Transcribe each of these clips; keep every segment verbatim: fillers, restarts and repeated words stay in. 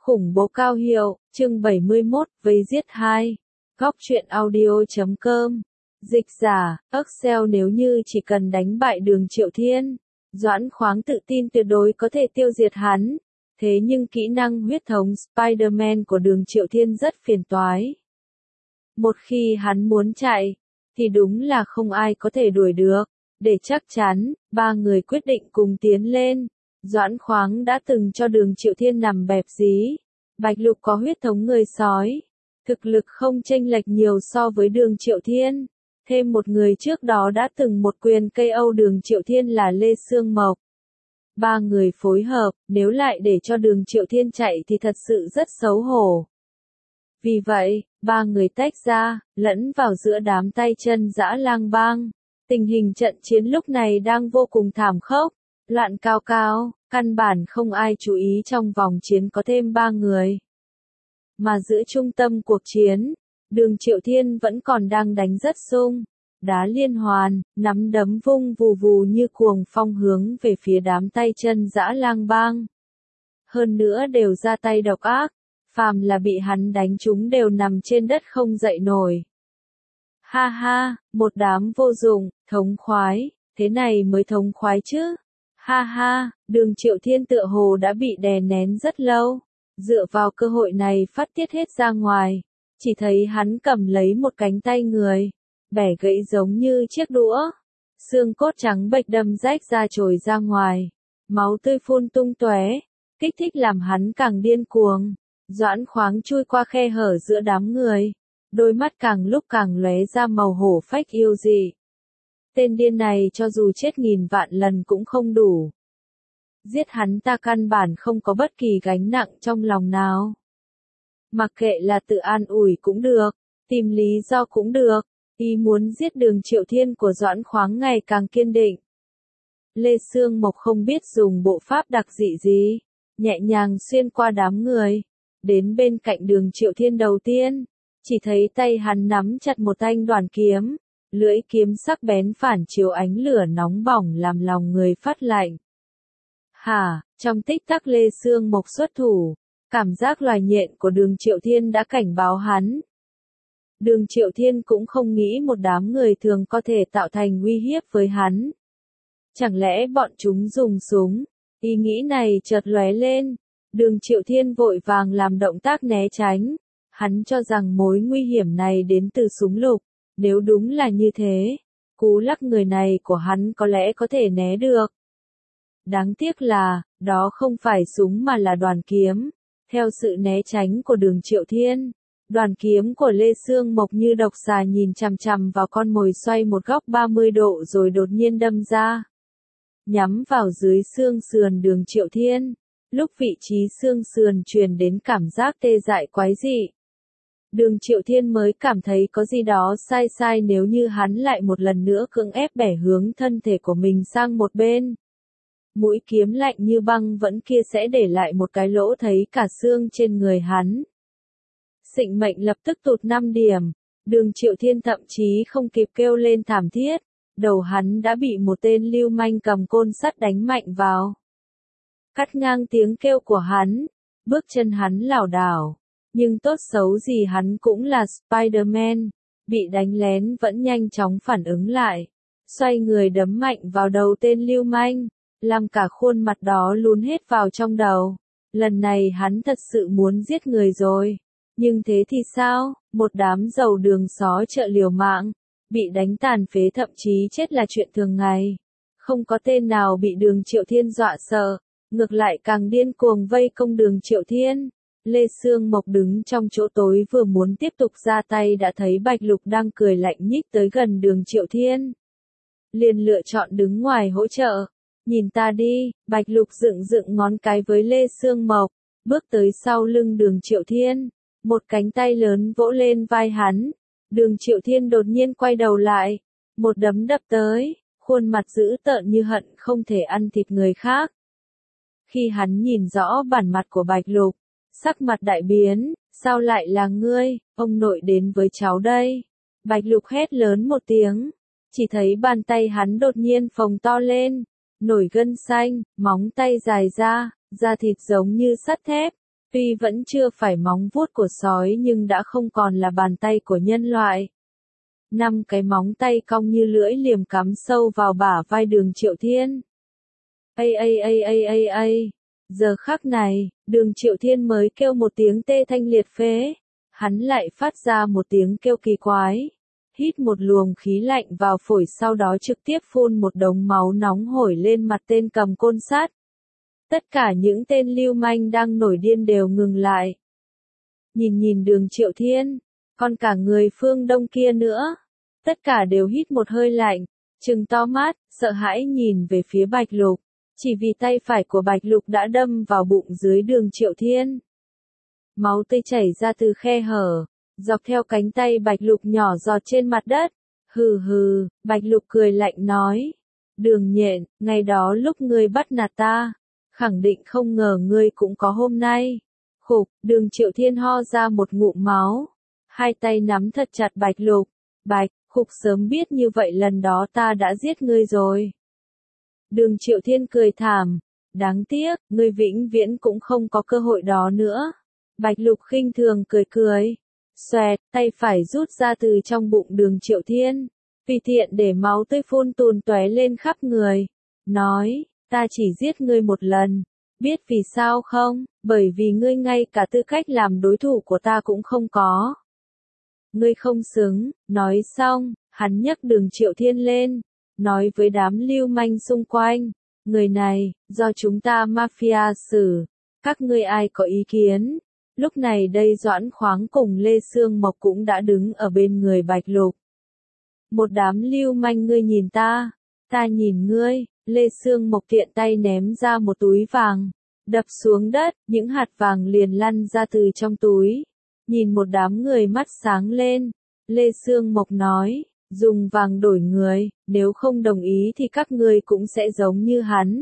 Khủng bố cao hiệu, chương bảy mươi mốt, vây giết hai. Góc truyện audio chấm com. Dịch giả, Excel nếu như chỉ cần đánh bại Đường Triệu Thiên, Doãn Khoáng tự tin tuyệt đối có thể tiêu diệt hắn. Thế nhưng kỹ năng huyết thống Spider-Man của Đường Triệu Thiên rất phiền toái. Một khi hắn muốn chạy, thì đúng là không ai có thể đuổi được. Để chắc chắn, ba người quyết định cùng tiến lên. Doãn Khoáng đã từng cho Đường Triệu Thiên nằm bẹp dí. Bạch Lục có huyết thống người sói. Thực lực không chênh lệch nhiều so với Đường Triệu Thiên. Thêm một người trước đó đã từng một quyền ca o Đường Triệu Thiên là Lê Sương Mộc. Ba người phối hợp, nếu lại để cho Đường Triệu Thiên chạy thì thật sự rất xấu hổ. Vì vậy, ba người tách ra, lẫn vào giữa đám tay chân dã lang bang. Tình hình trận chiến lúc này đang vô cùng thảm khốc, loạn cao cao, căn bản không ai chú ý trong vòng chiến có thêm ba người. Mà giữa trung tâm cuộc chiến, Đường Triệu Thiên vẫn còn đang đánh rất sung, đá liên hoàn, nắm đấm vung vù vù như cuồng phong hướng về phía đám tay chân dã lang bang. Hơn nữa đều ra tay độc ác, phàm là bị hắn đánh chúng đều nằm trên đất không dậy nổi. Ha ha, một đám vô dụng, thống khoái, thế này mới thống khoái chứ. Ha ha, Đường Triệu Thiên tựa hồ đã bị đè nén rất lâu, dựa vào cơ hội này phát tiết hết ra ngoài, chỉ thấy hắn cầm lấy một cánh tay người, bẻ gãy giống như chiếc đũa, xương cốt trắng bệch đâm rách ra trồi ra ngoài, máu tươi phun tung tóe, kích thích làm hắn càng điên cuồng. Doãn Khoáng chui qua khe hở giữa đám người, đôi mắt càng lúc càng lóe ra màu hổ phách yêu dị. Tên điên này cho dù chết nghìn vạn lần cũng không đủ. Giết hắn ta căn bản không có bất kỳ gánh nặng trong lòng nào. Mặc kệ là tự an ủi cũng được, tìm lý do cũng được, ý muốn giết Đường Triệu Thiên của Doãn Khoáng ngày càng kiên định. Lê Sương Mộc không biết dùng bộ pháp đặc dị gì, nhẹ nhàng xuyên qua đám người, đến bên cạnh Đường Triệu Thiên đầu tiên, chỉ thấy tay hắn nắm chặt một thanh đoản kiếm, lưỡi kiếm sắc bén phản chiếu ánh lửa nóng bỏng làm lòng người phát lạnh. Hả, trong tích tắc Lê Sương Mộc xuất thủ, cảm giác loài nhện của Đường Triệu Thiên đã cảnh báo hắn. Đường Triệu Thiên cũng không nghĩ một đám người thường có thể tạo thành uy hiếp với hắn. Chẳng lẽ bọn chúng dùng súng? Ý nghĩ này chợt lóe lên, Đường Triệu Thiên vội vàng làm động tác né tránh. Hắn cho rằng mối nguy hiểm này đến từ súng lục, nếu đúng là như thế, cú lắc người này của hắn có lẽ có thể né được. Đáng tiếc là, đó không phải súng mà là đoàn kiếm. Theo sự né tránh của Đường Triệu Thiên, đoàn kiếm của Lê Sương Mộc như độc xà nhìn chằm chằm vào con mồi xoay một góc ba mươi độ rồi đột nhiên đâm ra. Nhắm vào dưới xương sườn Đường Triệu Thiên, lúc vị trí xương sườn truyền đến cảm giác tê dại quái dị. Đường Triệu Thiên mới cảm thấy có gì đó sai sai nếu như hắn lại một lần nữa cưỡng ép bẻ hướng thân thể của mình sang một bên. Mũi kiếm lạnh như băng vẫn kia sẽ để lại một cái lỗ thấy cả xương trên người hắn. Sinh mệnh lập tức tụt năm điểm, Đường Triệu Thiên thậm chí không kịp kêu lên thảm thiết, đầu hắn đã bị một tên lưu manh cầm côn sắt đánh mạnh vào. Cắt ngang tiếng kêu của hắn, bước chân hắn lảo đảo. Nhưng tốt xấu gì hắn cũng là Spider-Man, bị đánh lén vẫn nhanh chóng phản ứng lại, xoay người đấm mạnh vào đầu tên lưu manh, làm cả khuôn mặt đó lún hết vào trong đầu. Lần này hắn thật sự muốn giết người rồi, nhưng thế thì sao, một đám giàu đường xó chợ liều mạng, bị đánh tàn phế thậm chí chết là chuyện thường ngày. Không có tên nào bị Đường Triệu Thiên dọa sợ, ngược lại càng điên cuồng vây công Đường Triệu Thiên. Lê Sương Mộc đứng trong chỗ tối vừa muốn tiếp tục ra tay đã thấy Bạch Lục đang cười lạnh nhích tới gần Đường Triệu Thiên. Liền lựa chọn đứng ngoài hỗ trợ. Nhìn ta đi, Bạch Lục dựng dựng ngón cái với Lê Sương Mộc, bước tới sau lưng Đường Triệu Thiên, một cánh tay lớn vỗ lên vai hắn. Đường Triệu Thiên đột nhiên quay đầu lại, một đấm đập tới, khuôn mặt dữ tợn như hận không thể ăn thịt người khác. Khi hắn nhìn rõ bản mặt của Bạch Lục, sắc mặt đại biến, sao lại là ngươi, ông nội đến với cháu đây. Bạch Lục hét lớn một tiếng, chỉ thấy bàn tay hắn đột nhiên phồng to lên, nổi gân xanh, móng tay dài ra, da thịt giống như sắt thép, Tuy vẫn chưa phải móng vuốt của sói nhưng đã không còn là bàn tay của nhân loại. Năm cái móng tay cong như lưỡi liềm cắm sâu vào bả vai Đường Triệu Thiên. Ây ây ây ây ây ây. Giờ khắc này, Đường Triệu Thiên mới kêu một tiếng tê thanh liệt phế. Hắn lại phát ra một tiếng kêu kỳ quái. Hít một luồng khí lạnh vào phổi, sau đó trực tiếp phun một đống máu nóng hổi lên mặt tên cầm côn sắt. Tất cả những tên lưu manh đang nổi điên đều ngừng lại. Nhìn nhìn Đường Triệu Thiên, còn cả người phương Đông kia nữa. Tất cả đều hít một hơi lạnh, trừng to mắt, sợ hãi nhìn về phía Bạch Lục. Chỉ vì tay phải của Bạch Lục đã đâm vào bụng dưới Đường Triệu Thiên. Máu tươi chảy ra từ khe hở, dọc theo cánh tay Bạch Lục nhỏ giọt trên mặt đất. Hừ hừ, Bạch Lục cười lạnh nói. Đường Nhện, ngày đó lúc ngươi bắt nạt ta, khẳng định không ngờ ngươi cũng có hôm nay. Khục, Đường Triệu Thiên ho ra một ngụm máu. Hai tay nắm thật chặt Bạch Lục. Bạch, khục, sớm biết như vậy lần đó ta đã giết ngươi rồi. Đường Triệu Thiên cười thảm. Đáng tiếc, ngươi vĩnh viễn cũng không có cơ hội đó nữa. Bạch Lục khinh thường cười cười. Xoẹt, tay phải rút ra từ trong bụng Đường Triệu Thiên. Vì tiện để máu tươi phun tùn tóe lên khắp người. Nói, ta chỉ giết ngươi một lần. Biết vì sao không? Bởi vì ngươi ngay cả tư cách làm đối thủ của ta cũng không có. Ngươi không xứng. Nói xong, hắn nhấc Đường Triệu Thiên lên. Nói với đám lưu manh xung quanh. Người này, do chúng ta mafia xử. Các ngươi ai có ý kiến? Lúc này đây Doãn Khoáng cùng Lê Sương Mộc cũng đã đứng ở bên người Bạch Lục. Một đám lưu manh, ngươi nhìn ta, ta nhìn ngươi. Lê Sương Mộc tiện tay ném ra một túi vàng, đập xuống đất, những hạt vàng liền lăn ra từ trong túi. Nhìn một đám người mắt sáng lên, Lê Sương Mộc nói, dùng vàng đổi người, nếu không đồng ý thì các ngươi cũng sẽ giống như hắn.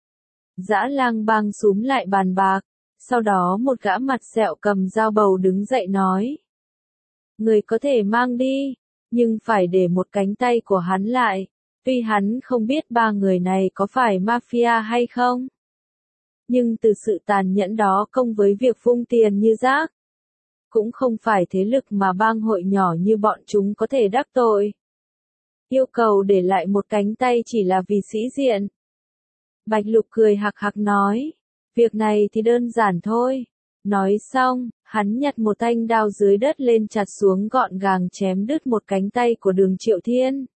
Dã Lang Bang súm lại bàn bạc, sau đó một gã mặt sẹo cầm dao bầu đứng dậy nói. Người có thể mang đi, nhưng phải để một cánh tay của hắn lại. Tuy hắn không biết ba người này có phải mafia hay không, nhưng từ sự tàn nhẫn đó cộng với việc vung tiền như rác, cũng không phải thế lực mà bang hội nhỏ như bọn chúng có thể đắc tội. Yêu cầu để lại một cánh tay chỉ là vì sĩ diện. Bạch Lục cười hạc hạc nói, việc này thì đơn giản thôi. Nói xong, hắn nhặt một thanh đao dưới đất lên chặt xuống gọn gàng chém đứt một cánh tay của Đường Triệu Thiên.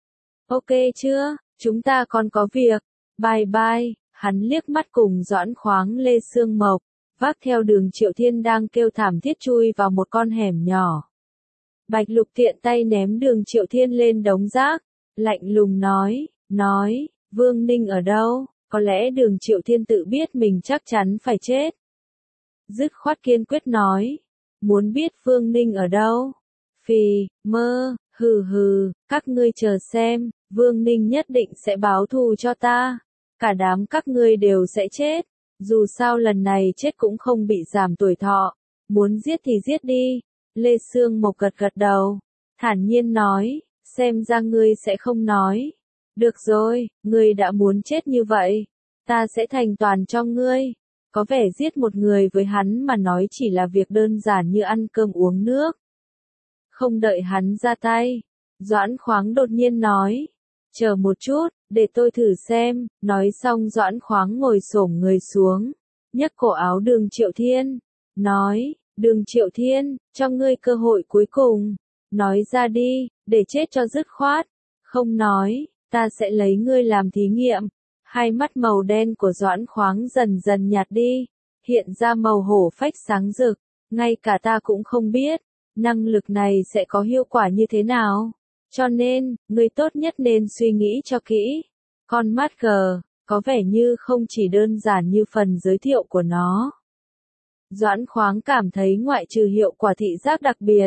Ok chưa, chúng ta còn có việc. Bye bye, hắn liếc mắt cùng Doãn Khoáng Lê Sương Mộc, vác theo Đường Triệu Thiên đang kêu thảm thiết chui vào một con hẻm nhỏ. Bạch Lục tiện tay ném Đường Triệu Thiên lên đống rác, lạnh lùng nói, nói, Vương Ninh ở đâu? Có lẽ Đường Triệu Thiên tự biết mình chắc chắn phải chết. Dứt khoát kiên quyết nói, muốn biết Vương Ninh ở đâu? Phì, mơ, hừ hừ, các ngươi chờ xem, Vương Ninh nhất định sẽ báo thù cho ta. Cả đám các ngươi đều sẽ chết. Dù sao lần này chết cũng không bị giảm tuổi thọ. Muốn giết thì giết đi. Lê Sương Mộc gật gật đầu, thản nhiên nói, xem ra ngươi sẽ không nói. Được rồi, ngươi đã muốn chết như vậy, ta sẽ thành toàn cho ngươi. Có vẻ giết một người với hắn mà nói chỉ là việc đơn giản như ăn cơm uống nước. Không đợi hắn ra tay, Doãn Khoáng đột nhiên nói, chờ một chút, để tôi thử xem. Nói xong Doãn Khoáng ngồi xổm người xuống, nhấc cổ áo Đường Triệu Thiên, nói, Đường Triệu Thiên, cho ngươi cơ hội cuối cùng, nói ra đi, để chết cho dứt khoát. Không nói, ta sẽ lấy ngươi làm thí nghiệm. Hai mắt màu đen của Doãn Khoáng dần dần nhạt đi, hiện ra màu hổ phách sáng rực, ngay cả ta cũng không biết, năng lực này sẽ có hiệu quả như thế nào. Cho nên, ngươi tốt nhất nên suy nghĩ cho kỹ. Con mắt gờ, có vẻ như không chỉ đơn giản như phần giới thiệu của nó. Doãn Khoáng cảm thấy ngoại trừ hiệu quả thị giác đặc biệt,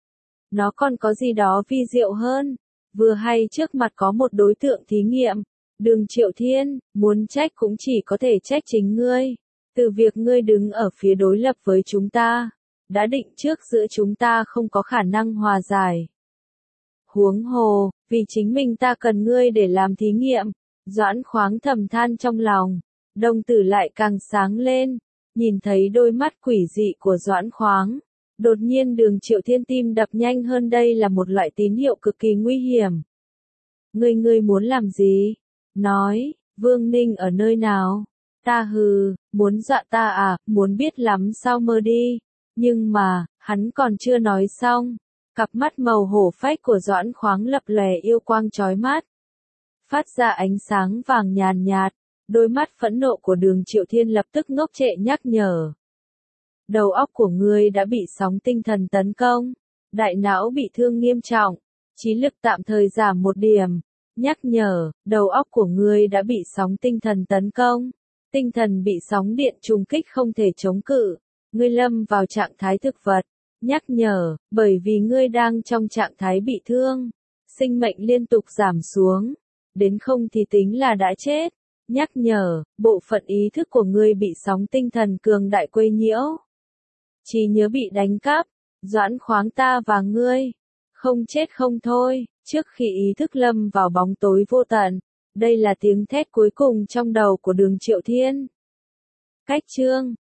nó còn có gì đó vi diệu hơn. Vừa hay trước mặt có một đối tượng thí nghiệm, Đường Triệu Thiên, muốn trách cũng chỉ có thể trách chính ngươi. Từ việc ngươi đứng ở phía đối lập với chúng ta, đã định trước giữa chúng ta không có khả năng hòa giải. Huống hồ, vì chính mình ta cần ngươi để làm thí nghiệm. Doãn Khoáng thầm than trong lòng, đồng tử lại càng sáng lên. Nhìn thấy đôi mắt quỷ dị của Doãn Khoáng, đột nhiên Đường Triệu Thiên tim đập nhanh hơn, đây là một loại tín hiệu cực kỳ nguy hiểm. Ngươi ngươi muốn làm gì? Nói, Vương Ninh ở nơi nào? Ta hừ, muốn dọa ta à, muốn biết lắm sao mơ đi. Nhưng mà, hắn còn chưa nói xong. Cặp mắt màu hổ phách của Doãn Khoáng lập lòe yêu quang chói mắt. Phát ra ánh sáng vàng nhàn nhạt, đôi mắt phẫn nộ của Đường Triệu Thiên lập tức ngốc trệ nhắc nhở. Đầu óc của ngươi đã bị sóng tinh thần tấn công, đại não bị thương nghiêm trọng, trí lực tạm thời giảm một điểm. Nhắc nhở, đầu óc của ngươi đã bị sóng tinh thần tấn công, tinh thần bị sóng điện trùng kích không thể chống cự, ngươi lâm vào trạng thái thực vật. Nhắc nhở, bởi vì ngươi đang trong trạng thái bị thương, sinh mệnh liên tục giảm xuống, đến không thì tính là đã chết. Nhắc nhở, bộ phận ý thức của ngươi bị sóng tinh thần cường đại quấy nhiễu. Trí nhớ bị đánh cắp, Doãn Khoáng ta và ngươi, không chết không thôi, trước khi ý thức lâm vào bóng tối vô tận. Đây là tiếng thét cuối cùng trong đầu của Đường Triệu Thiên. Cách chương